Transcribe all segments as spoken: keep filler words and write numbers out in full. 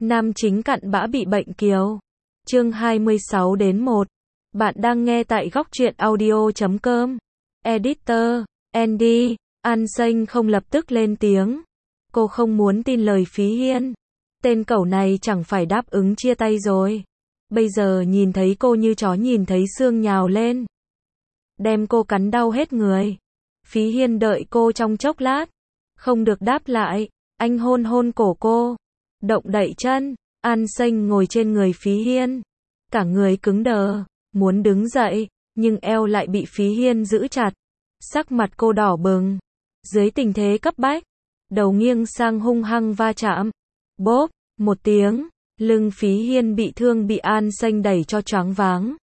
Nam chính cặn bã bị bệnh kiều. Chương hai mươi sáu đến một. Bạn đang nghe tại góc truyện audio chấm com. Editor, Andy, An Xanh không lập tức lên tiếng. Cô không muốn tin lời Phí Hiên. Tên cẩu này chẳng phải đáp ứng chia tay rồi. Bây giờ nhìn thấy cô như chó nhìn thấy xương nhào lên. Đem cô cắn đau hết người. Phí Hiên đợi cô trong chốc lát. Không được đáp lại. Anh hôn hôn cổ cô. Động đậy chân. An Xanh ngồi trên người Phí Hiên. Cả người cứng đờ. Muốn đứng dậy. Nhưng eo lại bị Phí Hiên giữ chặt. Sắc mặt cô đỏ bừng. Dưới tình thế cấp bách. Đầu nghiêng sang hung hăng va chạm. Bốp. Một tiếng. Lưng Phí Hiên bị thương bị An Xanh đẩy cho choáng váng.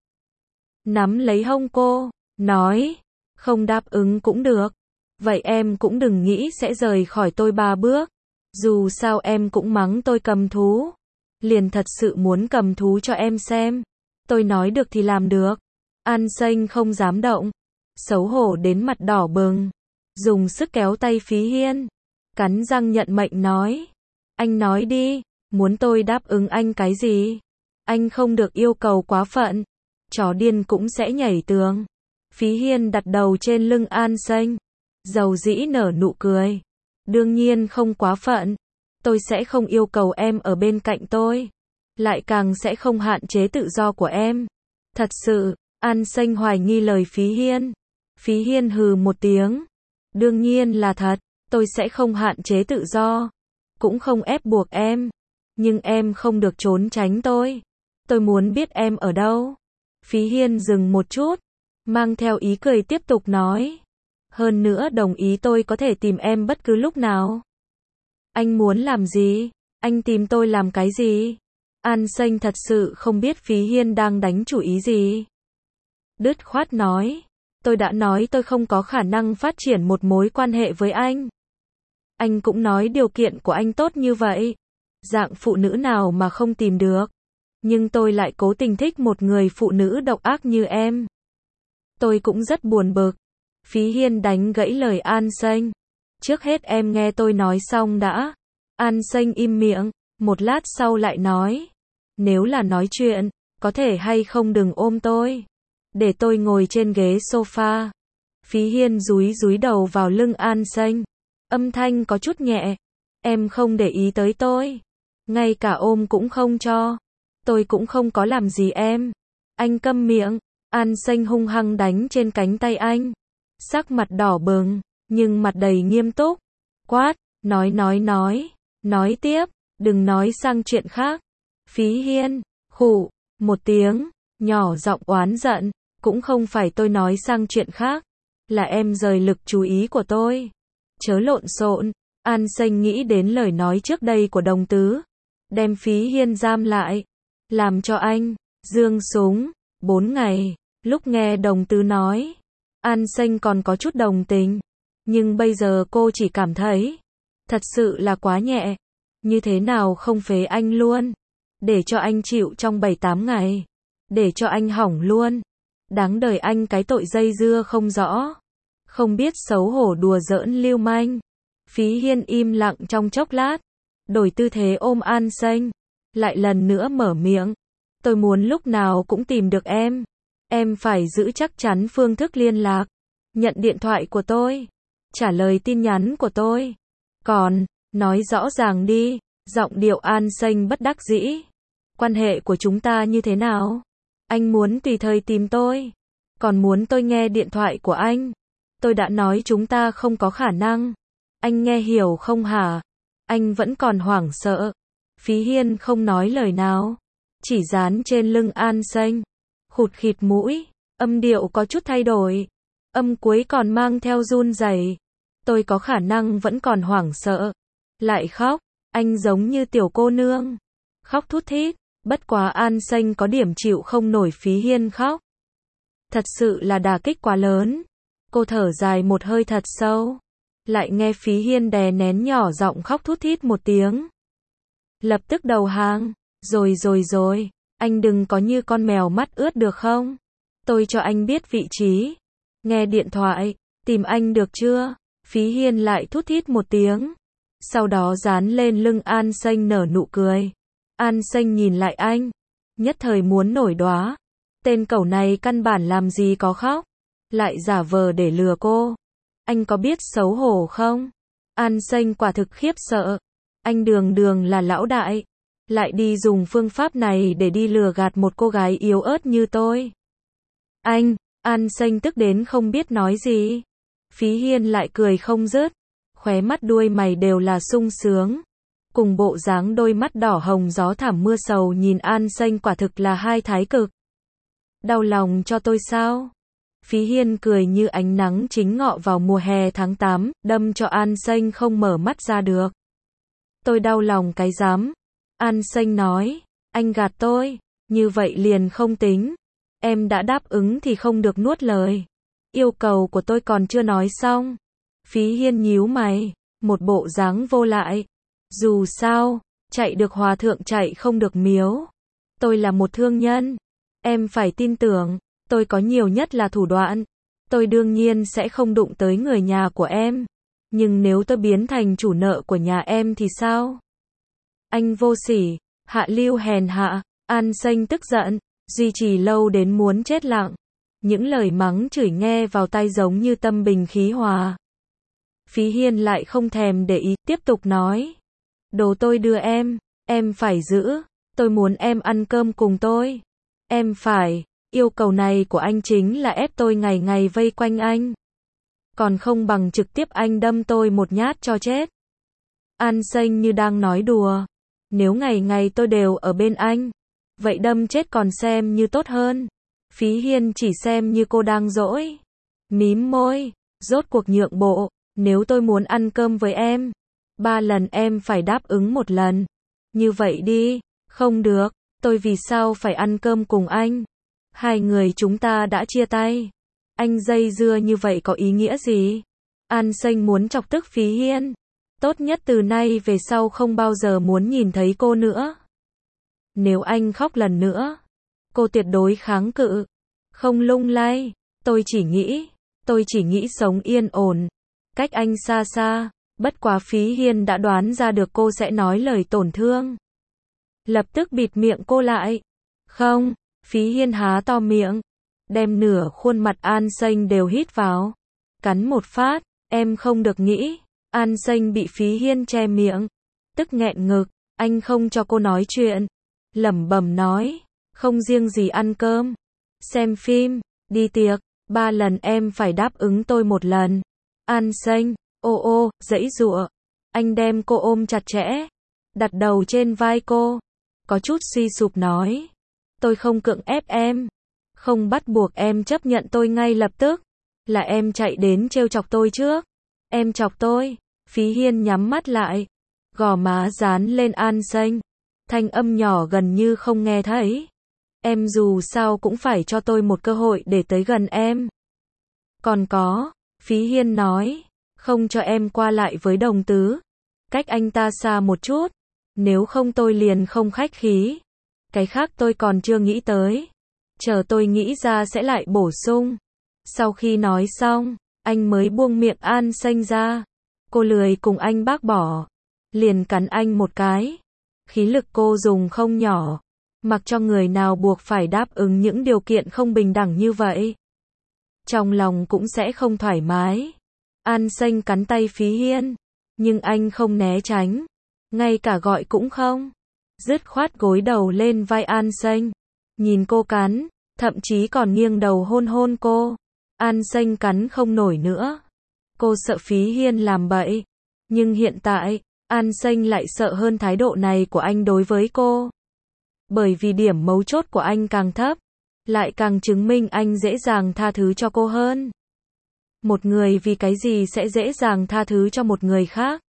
Nắm lấy hông cô. Nói. Không đáp ứng cũng được. Vậy em cũng đừng nghĩ sẽ rời khỏi tôi ba bước. Dù sao em cũng mắng tôi cầm thú. Liền thật sự muốn cầm thú cho em xem. Tôi nói được thì làm được. An Xanh không dám động. Xấu hổ đến mặt đỏ bừng. Dùng sức kéo tay Phí Hiên. Cắn răng nhận mệnh nói. Anh nói đi. Muốn tôi đáp ứng anh cái gì? Anh không được yêu cầu quá phận. Chó điên cũng sẽ nhảy tường. Phí Hiên đặt đầu trên lưng An Xanh. Dầu dĩ nở nụ cười. Đương nhiên không quá phận. Tôi sẽ không yêu cầu em ở bên cạnh tôi. Lại càng sẽ không hạn chế tự do của em. Thật sự, An Xanh hoài nghi lời Phí Hiên. Phí Hiên hừ một tiếng. Đương nhiên là thật. Tôi sẽ không hạn chế tự do. Cũng không ép buộc em. Nhưng em không được trốn tránh tôi. Tôi muốn biết em ở đâu. Phí Hiên dừng một chút. Mang theo ý cười tiếp tục nói. Hơn nữa đồng ý tôi có thể tìm em bất cứ lúc nào. Anh muốn làm gì? Anh tìm tôi làm cái gì? An Xanh thật sự không biết Phí Hiên đang đánh chủ ý gì. Đứt khoát nói. Tôi đã nói tôi không có khả năng phát triển một mối quan hệ với anh. Anh cũng nói điều kiện của anh tốt như vậy. Dạng phụ nữ nào mà không tìm được. Nhưng tôi lại cố tình thích một người phụ nữ độc ác như em. Tôi cũng rất buồn bực. Phí Hiên đánh gãy lời An Xanh. Trước hết em nghe tôi nói xong đã. An Xanh im miệng. Một lát sau lại nói. Nếu là nói chuyện, có thể hay không đừng ôm tôi. Để tôi ngồi trên ghế sofa. Phí Hiên dúi dúi đầu vào lưng An Xanh. Âm thanh có chút nhẹ. Em không để ý tới tôi. Ngay cả ôm cũng không cho. Tôi cũng không có làm gì em. Anh câm miệng. An Xanh hung hăng đánh trên cánh tay anh. Sắc mặt đỏ bừng, nhưng mặt đầy nghiêm túc. Quát, nói nói nói. Nói tiếp, đừng nói sang chuyện khác. Phí Hiên, khụ, một tiếng, nhỏ giọng oán giận. Cũng không phải tôi nói sang chuyện khác. Là em rời lực chú ý của tôi. Chớ lộn xộn. An Xanh nghĩ đến lời nói trước đây của đồng tứ. Đem Phí Hiên giam lại. Làm cho anh, giương súng, bốn ngày. Lúc nghe đồng tứ nói. An Xanh còn có chút đồng tình. Nhưng bây giờ cô chỉ cảm thấy. Thật sự là quá nhẹ. Như thế nào không phế anh luôn. Để cho anh chịu trong bảy tám ngày. Để cho anh hỏng luôn. Đáng đời anh cái tội dây dưa không rõ. Không biết xấu hổ đùa giỡn lưu manh. Phí Hiên im lặng trong chốc lát. Đổi tư thế ôm An Xanh. Lại lần nữa mở miệng. Tôi muốn lúc nào cũng tìm được em. Em phải giữ chắc chắn phương thức liên lạc. Nhận điện thoại của tôi. Trả lời tin nhắn của tôi. Còn, nói rõ ràng đi. Giọng điệu An Xanh bất đắc dĩ. Quan hệ của chúng ta như thế nào? Anh muốn tùy thời tìm tôi. Còn muốn tôi nghe điện thoại của anh. Tôi đã nói chúng ta không có khả năng. Anh nghe hiểu không hả? Anh vẫn còn hoảng sợ. Phí Hiên không nói lời nào. Chỉ dán trên lưng An Xanh. Khụt khịt mũi. Âm điệu có chút thay đổi. Âm cuối còn mang theo run rẩy. Tôi có khả năng vẫn còn hoảng sợ. Lại khóc. Anh giống như tiểu cô nương. Khóc thút thít. Bất quá An Xanh có điểm chịu không nổi Phí Hiên khóc. Thật sự là đả kích quá lớn. Cô thở dài một hơi thật sâu. Lại nghe Phí Hiên đè nén nhỏ giọng khóc thút thít một tiếng. Lập tức đầu hàng. Rồi rồi rồi. Anh đừng có như con mèo mắt ướt được không? Tôi cho anh biết vị trí. Nghe điện thoại. Tìm anh được chưa? Phí Hiên lại thút thít một tiếng. Sau đó dán lên lưng An Xanh nở nụ cười. An Xanh nhìn lại anh, nhất thời muốn nổi đoá. Tên cẩu này căn bản làm gì có khóc, lại giả vờ để lừa cô. Anh có biết xấu hổ không? An Xanh quả thực khiếp sợ. Anh đường đường là lão đại, lại đi dùng phương pháp này để đi lừa gạt một cô gái yếu ớt như tôi. Anh, An Xanh tức đến không biết nói gì. Phí Hiên lại cười không dứt, khóe mắt đuôi mày đều là sung sướng. Cùng bộ dáng đôi mắt đỏ hồng gió thảm mưa sầu nhìn An Xanh quả thực là hai thái cực. Đau lòng cho tôi sao? Phí Hiên cười như ánh nắng chính ngọ vào mùa hè tháng tám, đâm cho An Xanh không mở mắt ra được. Tôi đau lòng cái dám. An Xanh nói, anh gạt tôi, như vậy liền không tính. Em đã đáp ứng thì không được nuốt lời. Yêu cầu của tôi còn chưa nói xong. Phí Hiên nhíu mày, một bộ dáng vô lại. Dù sao, chạy được hòa thượng chạy không được miếu. Tôi là một thương nhân. Em phải tin tưởng, tôi có nhiều nhất là thủ đoạn. Tôi đương nhiên sẽ không đụng tới người nhà của em. Nhưng nếu tôi biến thành chủ nợ của nhà em thì sao? Anh vô sỉ, hạ lưu hèn hạ. An Xanh tức giận, duy trì lâu đến muốn chết lặng. Những lời mắng chửi nghe vào tai giống như tâm bình khí hòa. Phí Hiên lại không thèm để ý, tiếp tục nói. Đồ tôi đưa em, em phải giữ. Tôi muốn em ăn cơm cùng tôi. Em phải, yêu cầu này của anh chính là ép tôi ngày ngày vây quanh anh. Còn không bằng trực tiếp anh đâm tôi một nhát cho chết. An Xanh như đang nói đùa. Nếu ngày ngày tôi đều ở bên anh, vậy đâm chết còn xem như tốt hơn. Phí Hiên chỉ xem như cô đang dỗi. Mím môi, rốt cuộc nhượng bộ. Nếu tôi muốn ăn cơm với em, ba lần em phải đáp ứng một lần. Như vậy đi. Không được, tôi vì sao phải ăn cơm cùng anh? Hai người chúng ta đã chia tay. Anh dây dưa như vậy có ý nghĩa gì? An Xanh muốn chọc tức Phí Hiên. Tốt nhất từ nay về sau không bao giờ muốn nhìn thấy cô nữa. Nếu anh khóc lần nữa, cô tuyệt đối kháng cự. Không lung lay. Tôi chỉ nghĩ, tôi chỉ nghĩ sống yên ổn. Cách anh xa xa. Bất quá Phí Hiên đã đoán ra được cô sẽ nói lời tổn thương. Lập tức bịt miệng cô lại. Không, Phí Hiên há to miệng, đem nửa khuôn mặt An Xanh đều hít vào. Cắn một phát, em không được nghĩ. An Xanh bị Phí Hiên che miệng, tức nghẹn ngực, anh không cho cô nói chuyện. Lẩm bẩm nói, không riêng gì ăn cơm, xem phim, đi tiệc, ba lần em phải đáp ứng tôi một lần. An Xanh, ô ô, giãy giụa. Anh đem cô ôm chặt chẽ, đặt đầu trên vai cô, có chút suy sụp nói. Tôi không cưỡng ép em, không bắt buộc em chấp nhận tôi ngay lập tức. Là em chạy đến trêu chọc tôi trước. Em chọc tôi. Phí Hiên nhắm mắt lại, gò má dán lên An Xanh, thanh âm nhỏ gần như không nghe thấy. Em dù sao cũng phải cho tôi một cơ hội để tới gần em. Còn có, Phí Hiên nói, không cho em qua lại với Đồng Tứ. Cách anh ta xa một chút, nếu không tôi liền không khách khí. Cái khác tôi còn chưa nghĩ tới. Chờ tôi nghĩ ra sẽ lại bổ sung. Sau khi nói xong, anh mới buông miệng An Xanh ra. Cô lười cùng anh bác bỏ, liền cắn anh một cái. Khí lực cô dùng không nhỏ, mặc cho người nào buộc phải đáp ứng những điều kiện không bình đẳng như vậy. Trong lòng cũng sẽ không thoải mái. An Xanh cắn tay Phí Hiên, nhưng anh không né tránh, ngay cả gọi cũng không. Dứt khoát gối đầu lên vai An Xanh, nhìn cô cắn, thậm chí còn nghiêng đầu hôn hôn cô. An Xanh cắn không nổi nữa. Cô sợ Phí Hiên làm bậy, nhưng hiện tại, An Xanh lại sợ hơn thái độ này của anh đối với cô. Bởi vì điểm mấu chốt của anh càng thấp, lại càng chứng minh anh dễ dàng tha thứ cho cô hơn. Một người vì cái gì sẽ dễ dàng tha thứ cho một người khác?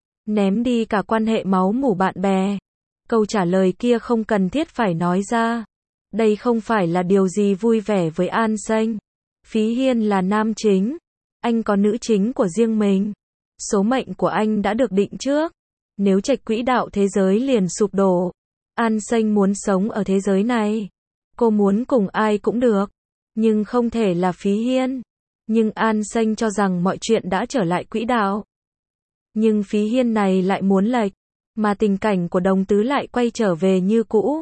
Ném đi cả quan hệ máu mủ bạn bè. Câu trả lời kia không cần thiết phải nói ra. Đây không phải là điều gì vui vẻ với An Xanh. Phí Hiên là nam chính, anh có nữ chính của riêng mình. Số mệnh của anh đã được định trước. Nếu trạch quỹ đạo thế giới liền sụp đổ, An Xanh muốn sống ở thế giới này. Cô muốn cùng ai cũng được, nhưng không thể là Phí Hiên. Nhưng An Xanh cho rằng mọi chuyện đã trở lại quỹ đạo. Nhưng Phí Hiên này lại muốn lệch, mà tình cảnh của Đồng Tứ lại quay trở về như cũ.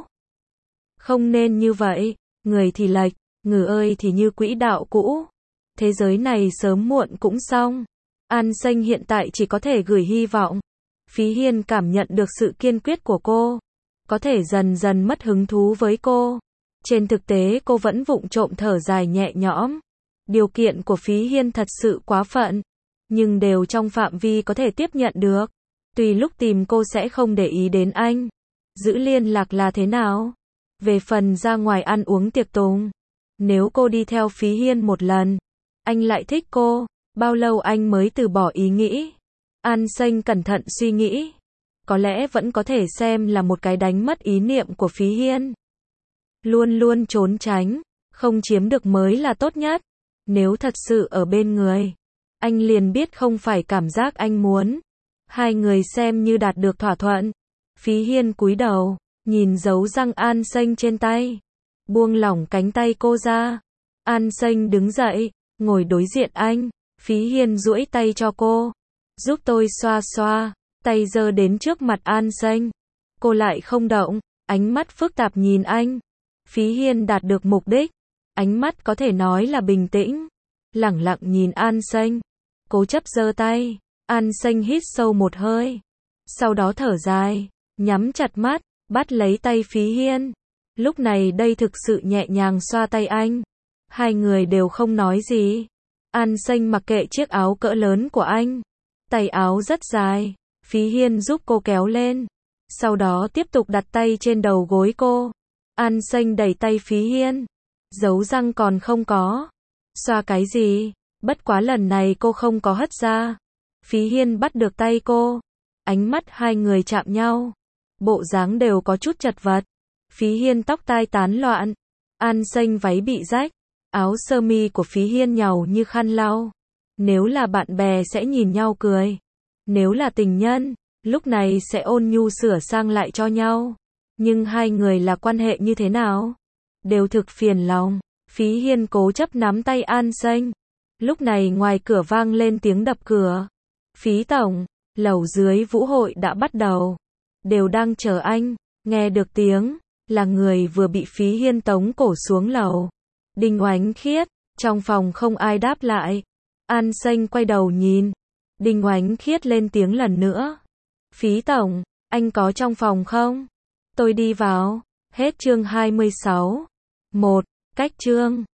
Không nên như vậy, người thì lệch, ngừ ơi thì như quỹ đạo cũ. Thế giới này sớm muộn cũng xong. An Xanh hiện tại chỉ có thể gửi hy vọng. Phí Hiên cảm nhận được sự kiên quyết của cô, có thể dần dần mất hứng thú với cô. Trên thực tế cô vẫn vụng trộm thở dài nhẹ nhõm. Điều kiện của Phí Hiên thật sự quá phận, nhưng đều trong phạm vi có thể tiếp nhận được. Tùy lúc tìm cô sẽ không để ý đến anh. Giữ liên lạc là thế nào? Về phần ra ngoài ăn uống tiệc tùng, nếu cô đi theo Phí Hiên một lần, anh lại thích cô, bao lâu anh mới từ bỏ ý nghĩ? An Xanh cẩn thận suy nghĩ. Có lẽ vẫn có thể xem là một cái đánh mất ý niệm của Phí Hiên. Luôn luôn trốn tránh, không chiếm được mới là tốt nhất. Nếu thật sự ở bên người, anh liền biết không phải cảm giác anh muốn. Hai người xem như đạt được thỏa thuận. Phí Hiên cúi đầu, nhìn dấu răng An Xanh trên tay, buông lỏng cánh tay cô ra. An Xanh đứng dậy, ngồi đối diện anh. Phí Hiên duỗi tay cho cô, giúp tôi xoa xoa, tay giơ đến trước mặt An Xanh. Cô lại không động, ánh mắt phức tạp nhìn anh. Phí Hiên đạt được mục đích, ánh mắt có thể nói là bình tĩnh, lẳng lặng nhìn An Xanh, cố chấp giơ tay. An Xanh hít sâu một hơi, sau đó thở dài, nhắm chặt mắt, bắt lấy tay Phí Hiên. Lúc này đây thực sự nhẹ nhàng xoa tay anh. Hai người đều không nói gì. An Xanh mặc kệ chiếc áo cỡ lớn của anh. Tay áo rất dài, Phí Hiên giúp cô kéo lên, sau đó tiếp tục đặt tay trên đầu gối cô. An Xanh đẩy tay Phí Hiên. Dấu răng còn không có. Xoa cái gì? Bất quá lần này cô không có hất ra. Phí Hiên bắt được tay cô. Ánh mắt hai người chạm nhau. Bộ dáng đều có chút chật vật. Phí Hiên tóc tai tán loạn. An Xanh váy bị rách. Áo sơ mi của Phí Hiên nhàu như khăn lau. Nếu là bạn bè sẽ nhìn nhau cười. Nếu là tình nhân, lúc này sẽ ôn nhu sửa sang lại cho nhau. Nhưng hai người là quan hệ như thế nào? Đều thực phiền lòng. Phí Hiên cố chấp nắm tay An Xanh. Lúc này ngoài cửa vang lên tiếng đập cửa. Phí tổng, lầu dưới vũ hội đã bắt đầu. Đều đang chờ anh. Nghe được tiếng, là người vừa bị Phí Hiên tống cổ xuống lầu. Đinh Oánh Khiết, trong phòng không ai đáp lại. An Xanh quay đầu nhìn. Đinh Oánh Khiết lên tiếng lần nữa. Phí tổng, anh có trong phòng không? Tôi đi vào. Hết chương hai mươi sáu. một. Cách chương